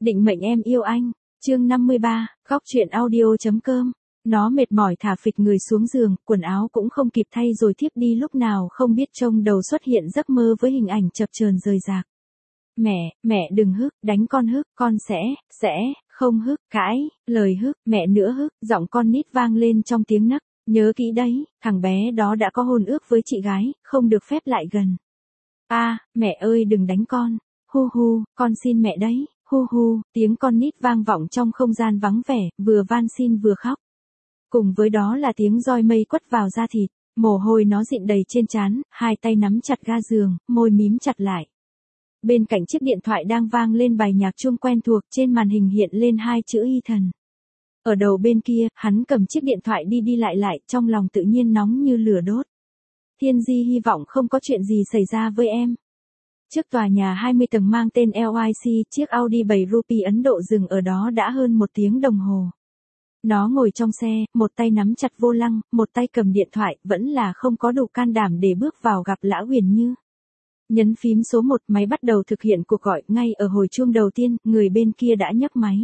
Định mệnh em yêu anh. Chương 53, góc truyện audio.com. Nó mệt mỏi thả phịch người xuống giường, quần áo cũng không kịp thay rồi thiếp đi lúc nào không biết trong đầu xuất hiện giấc mơ với hình ảnh chập chờn rời rạc. Mẹ đừng hức, đánh con sẽ, không hức, cãi, lời hức, mẹ nữa hức, giọng con nít vang lên trong tiếng nấc, nhớ kỹ đấy, thằng bé đó đã có hôn ước với chị gái, không được phép lại gần. Mẹ ơi đừng đánh con, hu, con xin mẹ đấy, hu, tiếng con nít vang vọng trong không gian vắng vẻ, vừa van xin vừa khóc. Cùng với đó là tiếng roi mây quất vào da thịt, mồ hôi nó dịn đầy trên trán, hai tay nắm chặt ga giường, môi mím chặt lại. Bên cạnh chiếc điện thoại đang vang lên bài nhạc chuông quen thuộc, trên màn hình hiện lên hai chữ Ethan. Ở đầu bên kia, hắn cầm chiếc điện thoại đi lại, trong lòng tự nhiên nóng như lửa đốt. Thiên Di hy vọng không có chuyện gì xảy ra với em. Trước tòa nhà 20 tầng mang tên LIC, chiếc Audi 7 Rupee Ấn Độ dừng ở đó đã hơn 1 tiếng đồng hồ. Nó ngồi trong xe, một tay nắm chặt vô lăng, một tay cầm điện thoại, vẫn là không có đủ can đảm để bước vào gặp Lã Uyển Như. Nhấn phím số 1, máy bắt đầu thực hiện cuộc gọi, ngay ở hồi chuông đầu tiên, người bên kia đã nhấc máy.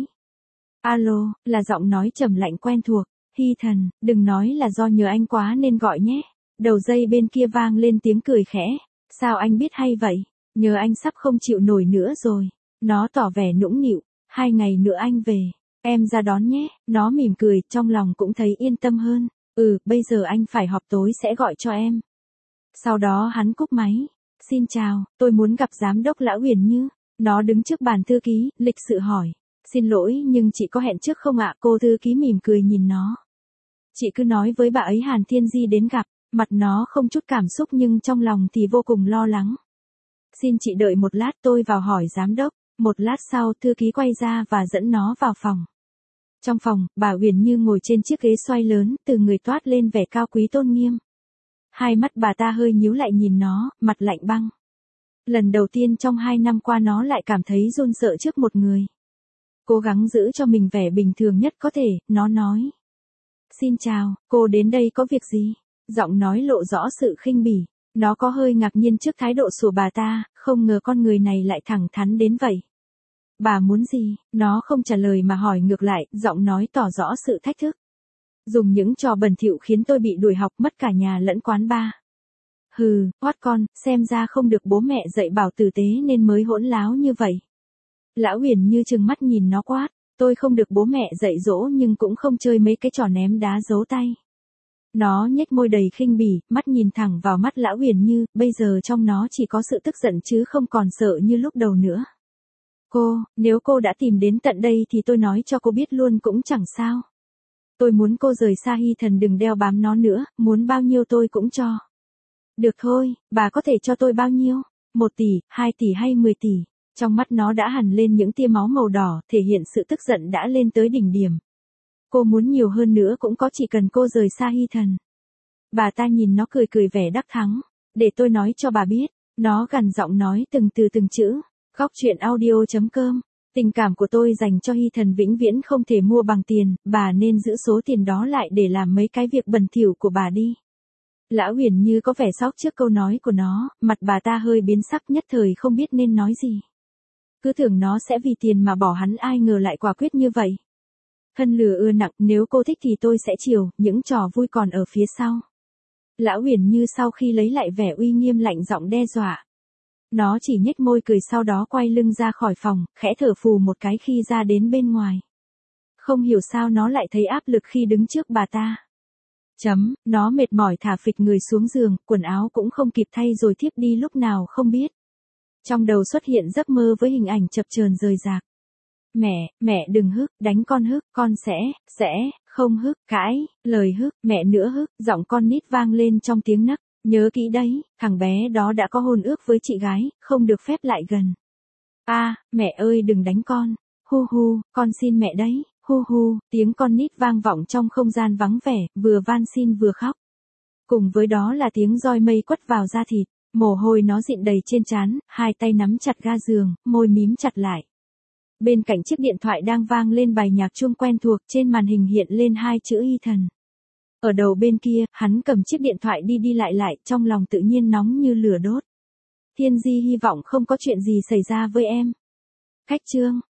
Alo, là giọng nói trầm lạnh quen thuộc, Hy Thần, đừng nói là do nhờ anh quá nên gọi nhé. Đầu dây bên kia vang lên tiếng cười khẽ, sao anh biết hay vậy, nhờ anh sắp không chịu nổi nữa rồi. Nó tỏ vẻ nũng nịu, 2 ngày nữa anh về, em ra đón nhé. Nó mỉm cười, trong lòng cũng thấy yên tâm hơn, bây giờ anh phải họp tối sẽ gọi cho em. Sau đó hắn cúp máy. Xin chào, tôi muốn gặp giám đốc Lã Uyển Như. Nó đứng trước bàn thư ký, lịch sự hỏi. Xin lỗi nhưng chị có hẹn trước không ạ? Cô thư ký mỉm cười nhìn nó. Chị cứ nói với bà ấy Hàn Thiên Di đến gặp. Mặt nó không chút cảm xúc nhưng trong lòng thì vô cùng lo lắng. Xin chị đợi một lát, tôi vào hỏi giám đốc. Một lát sau thư ký quay ra và dẫn nó vào phòng. Trong phòng, bà Uyển Như ngồi trên chiếc ghế xoay lớn, từ người toát lên vẻ cao quý tôn nghiêm. Hai mắt bà ta hơi nhíu lại nhìn nó, mặt lạnh băng. Lần đầu tiên trong 2 năm qua nó lại cảm thấy run sợ trước một người. Cố gắng giữ cho mình vẻ bình thường nhất có thể, nó nói. Xin chào, cô đến đây có việc gì? Giọng nói lộ rõ sự khinh bỉ. Nó có hơi ngạc nhiên trước thái độ của bà ta, không ngờ con người này lại thẳng thắn đến vậy. Bà muốn gì? Nó không trả lời mà hỏi ngược lại, giọng nói tỏ rõ sự thách thức. Dùng những trò bẩn thỉu khiến tôi bị đuổi học, mất cả nhà lẫn quán bar. Hoát con, xem ra không được bố mẹ dạy bảo tử tế nên mới hỗn láo như vậy. Lã Uyển Như trừng mắt nhìn nó quát, tôi không được bố mẹ dạy dỗ nhưng cũng không chơi mấy cái trò ném đá giấu tay. Nó nhếch môi đầy khinh bỉ, mắt nhìn thẳng vào mắt Lã Uyển Như, bây giờ trong nó chỉ có sự tức giận chứ không còn sợ như lúc đầu nữa. Nếu cô đã tìm đến tận đây thì tôi nói cho cô biết luôn cũng chẳng sao. Tôi muốn cô rời xa Hy Thần, đừng đeo bám nó nữa, muốn bao nhiêu tôi cũng cho. Được thôi, bà có thể cho tôi bao nhiêu? 1 tỷ, 2 tỷ hay 10 tỷ? Trong mắt nó đã hằn lên những tia máu màu đỏ, thể hiện sự tức giận đã lên tới đỉnh điểm. Cô muốn nhiều hơn nữa cũng có, chỉ cần cô rời xa Hy Thần. Bà ta nhìn nó cười vẻ đắc thắng. Để tôi nói cho bà biết. Nó gằn giọng nói từng từ từng chữ. Góc truyện audio.com. Tình cảm của tôi dành cho Hy Thần vĩnh viễn không thể mua bằng tiền, bà nên giữ số tiền đó lại để làm mấy cái việc bẩn thỉu của bà đi. Lã Uyển Như có vẻ sốc trước câu nói của nó, mặt bà ta hơi biến sắc, nhất thời không biết nên nói gì. Cứ tưởng nó sẽ vì tiền mà bỏ hắn, ai ngờ lại quả quyết như vậy. Thân lửa ưa nặng, nếu cô thích thì tôi sẽ chiều, những trò vui còn ở phía sau. Lã Uyển Như sau khi lấy lại vẻ uy nghiêm lạnh giọng đe dọa. Nó chỉ nhếch môi cười, sau đó quay lưng ra khỏi phòng, khẽ thở phù một cái khi ra đến bên ngoài. Không hiểu sao nó lại thấy áp lực khi đứng trước bà ta. Nó mệt mỏi thả phịch người xuống giường, quần áo cũng không kịp thay rồi thiếp đi lúc nào không biết. Trong đầu xuất hiện giấc mơ với hình ảnh chập chờn rời rạc. Mẹ đừng hức, đánh con sẽ, không hức, cãi, lời hức, mẹ nữa hức, giọng con nít vang lên trong tiếng nấc. Nhớ kỹ đấy, thằng bé đó đã có hôn ước với chị gái, không được phép lại gần. Mẹ ơi đừng đánh con, hu, con xin mẹ đấy, hu, tiếng con nít vang vọng trong không gian vắng vẻ, vừa van xin vừa khóc. Cùng với đó là tiếng roi mây quất vào da thịt, mồ hôi nó dịn đầy trên trán, hai tay nắm chặt ga giường, môi mím chặt lại. Bên cạnh chiếc điện thoại đang vang lên bài nhạc chuông quen thuộc, trên màn hình hiện lên hai chữ Ethan. Ở đầu bên kia, hắn cầm chiếc điện thoại đi lại, trong lòng tự nhiên nóng như lửa đốt. Thiên Di hy vọng không có chuyện gì xảy ra với em. Khách chương.